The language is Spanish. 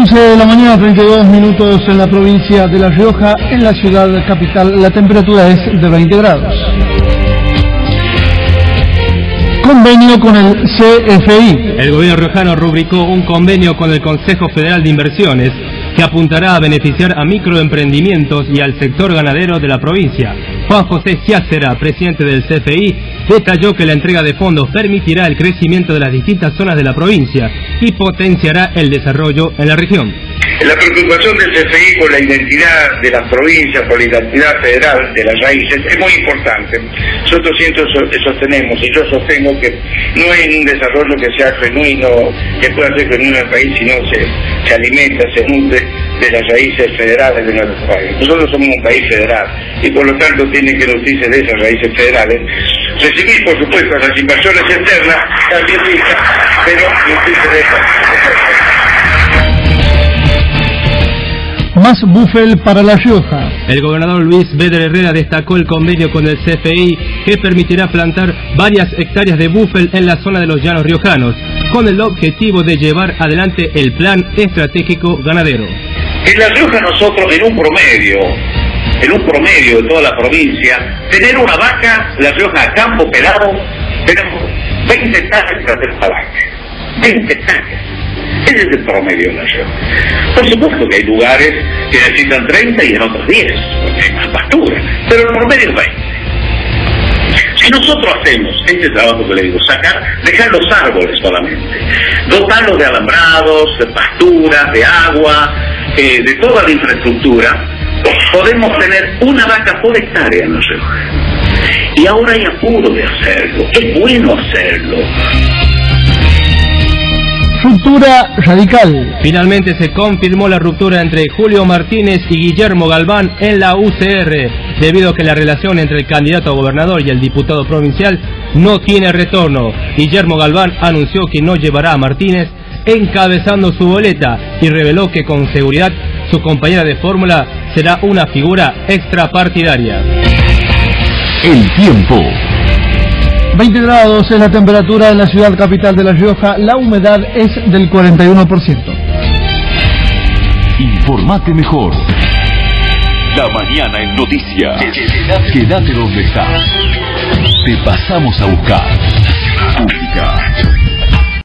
11 de la mañana, 32 minutos en la provincia de La Rioja. En la ciudad capital la temperatura es de 20 grados. Convenio con el CFI. El gobierno riojano rubricó un convenio con el Consejo Federal de Inversiones que apuntará a beneficiar a microemprendimientos y al sector ganadero de la provincia. Juan José Giacera, presidente del CFI, detalló que la entrega de fondos permitirá el crecimiento de las distintas zonas de la provincia y potenciará el desarrollo en la región. La preocupación del CFI por la identidad de las provincias, por la identidad federal de las raíces, es muy importante. Nosotros siempre sostenemos, y yo sostengo, que no hay un desarrollo que sea genuino, que pueda ser genuino en el país, si no se alimenta, se nutre de las raíces federales de nuestro país. Nosotros somos un país federal, y por lo tanto tiene que nutrirse de esas raíces federales. Recibir, por supuesto, las inversiones externas, también ricas, pero nutrirse de esas. Más bufel para La Rioja. El gobernador Luis Beder Herrera destacó el convenio con el CFI que permitirá plantar varias hectáreas de bufel en la zona de los llanos riojanos, con el objetivo de llevar adelante el plan estratégico ganadero. En La Rioja nosotros, en un promedio de toda la provincia, tener una vaca, La Rioja a campo pelado, tenemos 20 hectáreas para tener una vaca. 20 hectáreas. Ese es el promedio de La Rioja. Por supuesto que hay lugares que necesitan 30 y en otros 10, porque hay más pastura, pero el promedio es 20. Si nosotros hacemos este trabajo que le digo, dejar los árboles solamente, dotarlos de alambrados, de pasturas, de agua, de toda la infraestructura, podemos tener una vaca por hectárea en La Rioja. Y ahora hay apuro de hacerlo, es bueno hacerlo. Ruptura radical. Finalmente se confirmó la ruptura entre Julio Martínez y Guillermo Galván en la UCR, debido a que la relación entre el candidato a gobernador y el diputado provincial no tiene retorno. Guillermo Galván anunció que no llevará a Martínez encabezando su boleta y reveló que con seguridad su compañera de fórmula será una figura extrapartidaria. El tiempo. 20 grados es la temperatura en la ciudad capital de La Rioja, la humedad es del 41%. Informate mejor. La mañana en noticias. Quédate donde estás. Te pasamos a buscar. Pública.